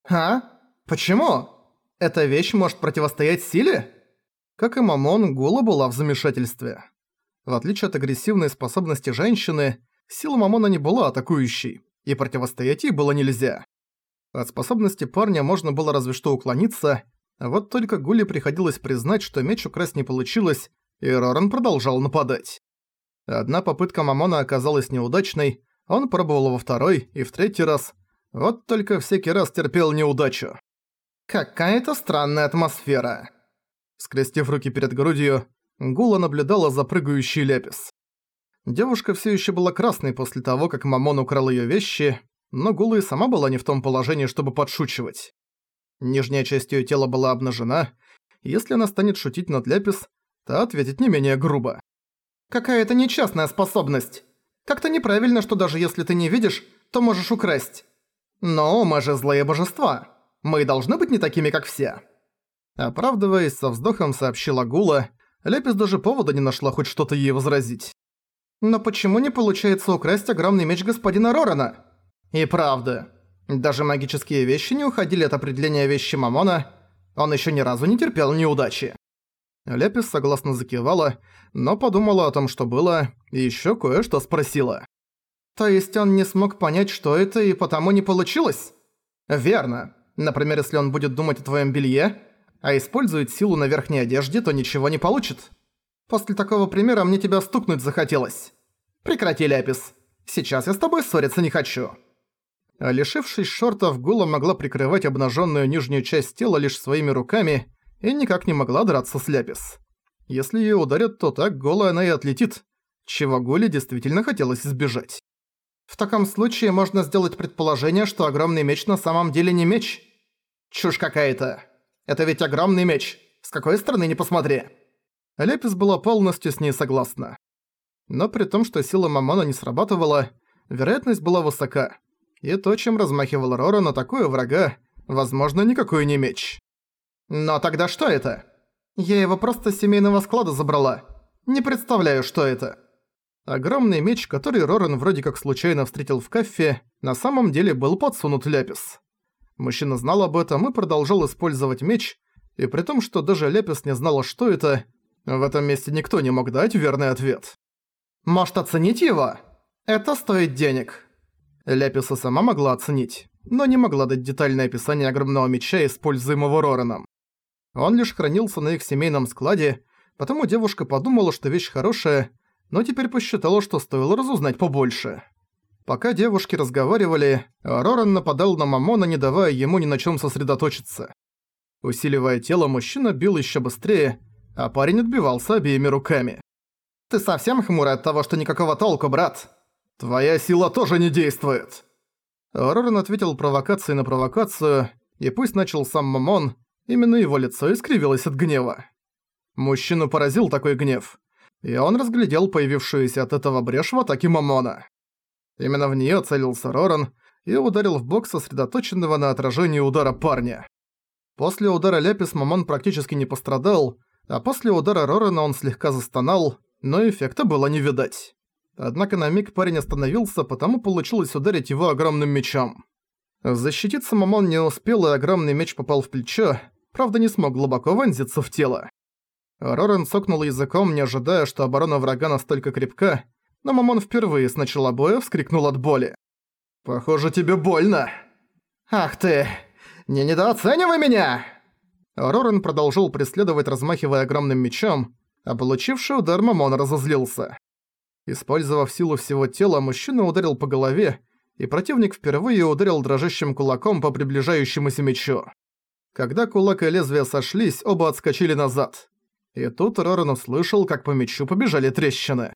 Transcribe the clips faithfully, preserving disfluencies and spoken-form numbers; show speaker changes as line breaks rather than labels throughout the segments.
А? Почему? Эта вещь может противостоять силе? Как и Мамон, Гула была в замешательстве. В отличие от агрессивной способности женщины, сила Мамона не была атакующей, и противостоять ей было нельзя. От способности парня можно было разве что уклониться, а вот только Гуле приходилось признать, что меч украсть не получилось, и Роран продолжал нападать. Одна попытка Мамона оказалась неудачной, он пробовал во второй и в третий раз, вот только всякий раз терпел неудачу. Какая-то странная атмосфера. Скрестив руки перед грудью, Гула наблюдала за прыгающей Ляпис. Девушка всё ещё была красной после того, как Мамон украл её вещи, но Гула и сама была не в том положении, чтобы подшучивать. Нижняя часть её тела была обнажена, и если она станет шутить над Ляпис, то ответит не менее грубо. «Какая-то нечестная способность. Как-то неправильно, что даже если ты не видишь, то можешь украсть. Но мы же злые божества. Мы должны быть не такими, как все». Оправдываясь, со вздохом сообщила Гула, Ляпис даже повода не нашла хоть что-то ей возразить. «Но почему не получается украсть огромный меч господина Рорана?» «И правда. Даже магические вещи не уходили от определения вещи Мамона. Он ещё ни разу не терпел неудачи». Ляпис согласно закивала, но подумала о том, что было, и ещё кое-что спросила. «То есть он не смог понять, что это, и потому не получилось?» «Верно. Например, если он будет думать о твоём белье, а использует силу на верхней одежде, то ничего не получит. После такого примера мне тебя стукнуть захотелось. Прекрати, Ляпис. Сейчас я с тобой ссориться не хочу». А лишившись шортов, Гула могла прикрывать обнаженную нижнюю часть тела лишь своими руками и никак не могла драться с Ляпис. Если её ударят, то так голая она и отлетит, чего Гуле действительно хотелось избежать. В таком случае можно сделать предположение, что огромный меч на самом деле не меч. Чушь какая-то. Это ведь огромный меч. С какой стороны ни посмотри. Ляпис была полностью с ней согласна. Но при том, что сила Мамона не срабатывала, вероятность была высока. И то, чем размахивал Рора на такое врага, возможно, никакой не меч. Но тогда что это? Я его просто с семейного склада забрала. Не представляю, что это. Огромный меч, который Роран вроде как случайно встретил в кафе, на самом деле был подсунут Ляпис. Мужчина знал об этом и продолжал использовать меч, и при том, что даже Ляпис не знала, что это, в этом месте никто не мог дать верный ответ. «Может, оценить его? Это стоит денег». Ляпис и сама могла оценить, но не могла дать детальное описание огромного меча, используемого Рораном. Он лишь хранился на их семейном складе, потому девушка подумала, что вещь хорошая, но теперь посчитала, что стоило разузнать побольше. Пока девушки разговаривали, Роран нападал на Мамона, не давая ему ни на чем сосредоточиться. Усиливая тело, мужчина бил еще быстрее, а парень отбивался обеими руками. «Ты совсем хмурый от того, что никакого толку, брат? Твоя сила тоже не действует!» Роран ответил провокацией на провокацию, и пусть начал сам Мамон, именно его лицо искривилось от гнева. Мужчину поразил такой гнев, и он разглядел появившуюся от этого брешь в атаке Мамона. Именно в неё целился Роран и ударил в бок сосредоточенного на отражении удара парня. После удара Ляпис Мамон практически не пострадал, а после удара Рорана он слегка застонал, но эффекта было не видать. Однако на миг парень остановился, потому получилось ударить его огромным мечом. Защититься Мамон не успел, и огромный меч попал в плечо, правда не смог глубоко вонзиться в тело. Роран цокнул языком, не ожидая, что оборона врага настолько крепка, но Мамон впервые с начала боя вскрикнул от боли. «Похоже, тебе больно!» «Ах ты! Не недооценивай меня!» Роран продолжил преследовать, размахивая огромным мечом, а получивший удар Мамон разозлился. Использовав силу всего тела, мужчина ударил по голове, и противник впервые ударил дрожащим кулаком по приближающемуся мечу. Когда кулак и лезвие сошлись, оба отскочили назад. И тут Роран услышал, как по мечу побежали трещины.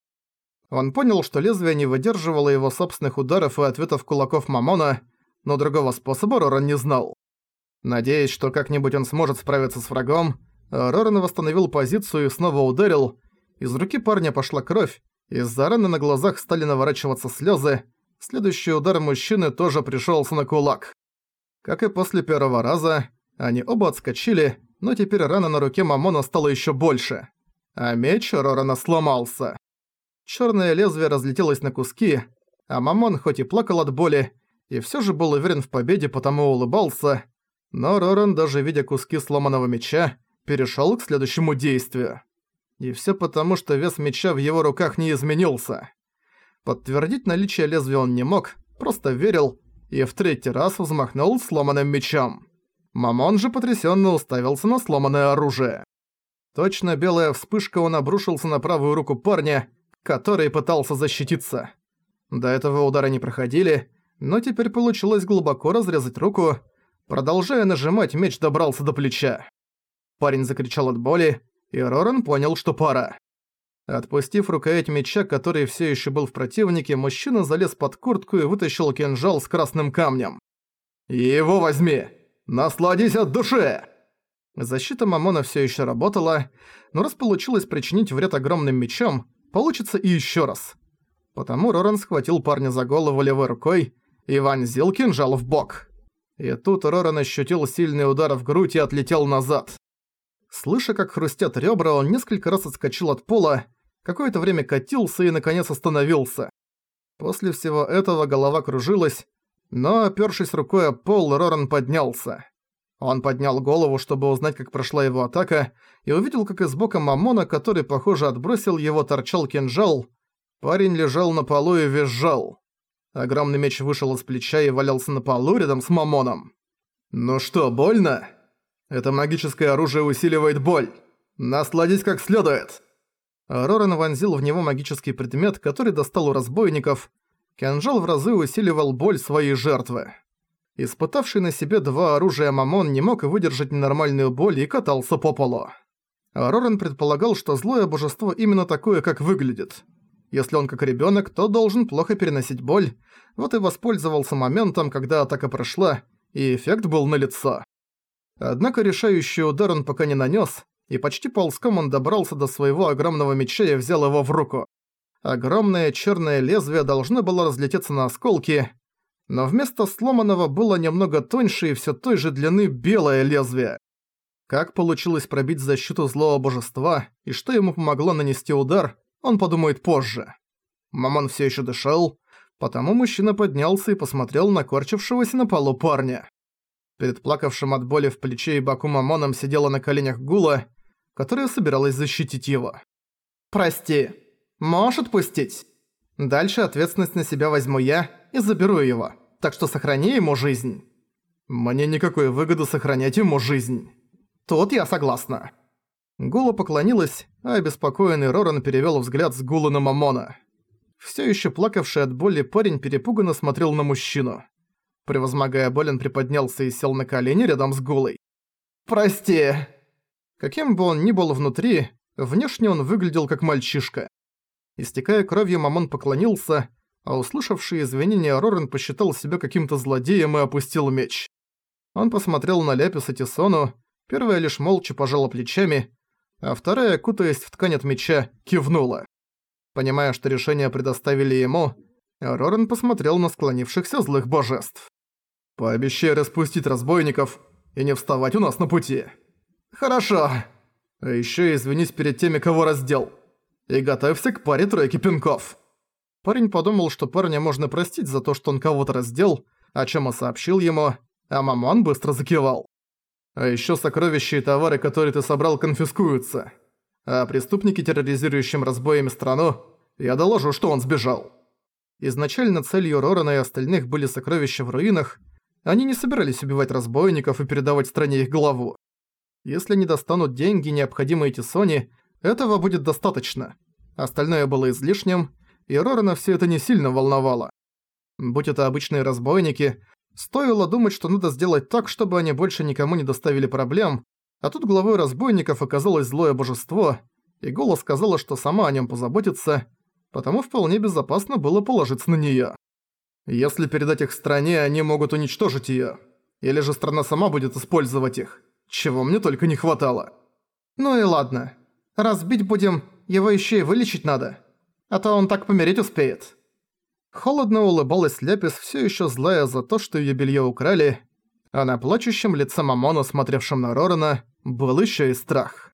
Он понял, что лезвие не выдерживало его собственных ударов и ответов кулаков Мамона, но другого способа Роран не знал. Надеясь, что как-нибудь он сможет справиться с врагом, Роран восстановил позицию и снова ударил. Из руки парня пошла кровь, из-за раны на глазах стали наворачиваться слезы. Следующий удар мужчины тоже пришелся на кулак. Как и после первого раза, они оба отскочили, но теперь рана на руке Мамона стала еще больше. А меч Рорана сломался. Черное лезвие разлетелось на куски, а Мамон хоть и плакал от боли, и все же был уверен в победе, потому улыбался. Но Роран, даже видя куски сломанного меча, перешёл к следующему действию. И всё потому, что вес меча в его руках не изменился. Подтвердить наличие лезвия он не мог, просто верил, и в третий раз взмахнул сломанным мечом. Мамон же потрясённо уставился на сломанное оружие. Точно белая вспышка, он обрушился на правую руку парня, который пытался защититься. До этого удара не проходили, но теперь получилось глубоко разрезать руку. Продолжая нажимать, меч добрался до плеча. Парень закричал от боли, и Роран понял, что пора. Отпустив рукоять меча, который всё ещё был в противнике, мужчина залез под куртку и вытащил кинжал с красным камнем. «Его возьми! Насладись от души!» Защита Мамона всё ещё работала, но раз получилось причинить вред огромным мечом, получится и ещё раз. Потому Роран схватил парня за голову левой рукой и вонзил кинжал в бок. И тут Роран ощутил сильный удар в грудь и отлетел назад. Слыша, как хрустят ребра, он несколько раз отскочил от пола, какое-то время катился и, наконец, остановился. После всего этого голова кружилась, но, опёршись рукой о пол, Роран поднялся. Он поднял голову, чтобы узнать, как прошла его атака, и увидел, как из бока Мамона, который, похоже, отбросил его, торчал кинжал. Парень лежал на полу и визжал. Огромный меч вышел из плеча и валялся на полу рядом с Мамоном. «Ну что, больно? Это магическое оружие усиливает боль. Насладись как следует!» Роран вонзил в него магический предмет, который достал у разбойников. Кинжал в разы усиливал боль своей жертвы. Испытавший на себе два оружия Мамон не мог выдержать ненормальную боль и катался по полу. Роран предполагал, что злое божество именно такое, как выглядит. Если он как ребёнок, то должен плохо переносить боль, вот и воспользовался моментом, когда атака прошла, и эффект был налицо. Однако решающий удар он пока не нанёс, и почти ползком он добрался до своего огромного меча и взял его в руку. Огромное чёрное лезвие должно было разлететься на осколки, но вместо сломанного было немного тоньше и всё той же длины белое лезвие. Как получилось пробить защиту злого божества, и что ему помогло нанести удар, он подумает позже. Мамон всё ещё дышал, потому мужчина поднялся и посмотрел на корчившегося на полу парня. Перед плакавшим от боли в плече и боку Мамоном сидела на коленях Гула, которая собиралась защитить его. «Прости, можешь отпустить? Дальше ответственность на себя возьму я и заберу его, так что сохрани ему жизнь». «Мне никакой выгоды сохранять ему жизнь». «Тут я согласна». Гула поклонилась, а обеспокоенный Роран перевёл взгляд с Гулы на Мамона. Всё ещё плакавший от боли парень перепуганно смотрел на мужчину. Превозмогая боль, он приподнялся и сел на колени рядом с Гулой. «Прости». Каким бы он ни был внутри, внешне он выглядел как мальчишка. Истекая кровью, Мамон поклонился, а услышавший извинения Роран посчитал себя каким-то злодеем и опустил меч. Он посмотрел на Ляпис и Тисону, первая лишь молча пожала плечами, а вторая, кутаясь в ткань от меча, кивнула. Понимая, что решение предоставили ему, Роран посмотрел на склонившихся злых божеств. «Пообещай распустить разбойников и не вставать у нас на пути». «Хорошо». «А ещё извинись перед теми, кого раздел. И готовься к паре тройки пинков». Парень подумал, что парня можно простить за то, что он кого-то раздел, о чём и сообщил ему, а Мамон быстро закивал. «А ещё сокровища и товары, которые ты собрал, конфискуются. А преступники, терроризирующим разбоями страну, я доложу, что он сбежал». Изначально целью Рорана и остальных были сокровища в руинах, они не собирались убивать разбойников и передавать стране их главу. Если они достанут деньги, необходимые Тисоне, этого будет достаточно. Остальное было излишним, и Рорана всё это не сильно волновало. Будь это обычные разбойники, стоило думать, что надо сделать так, чтобы они больше никому не доставили проблем, а тут главой разбойников оказалось злое божество, и Гула сказала, что сама о нём позаботится, потому вполне безопасно было положиться на неё. Если передать их стране, они могут уничтожить её. Или же страна сама будет использовать их, чего мне только не хватало. Ну и ладно. Разбить будем, его ещё и вылечить надо. А то он так помереть успеет. Холодно улыбалась Ляпис, всё ещё злая за то, что её бельё украли, а на плачущем лице Мамона, смотревшем на Рорана, был ещё и страх.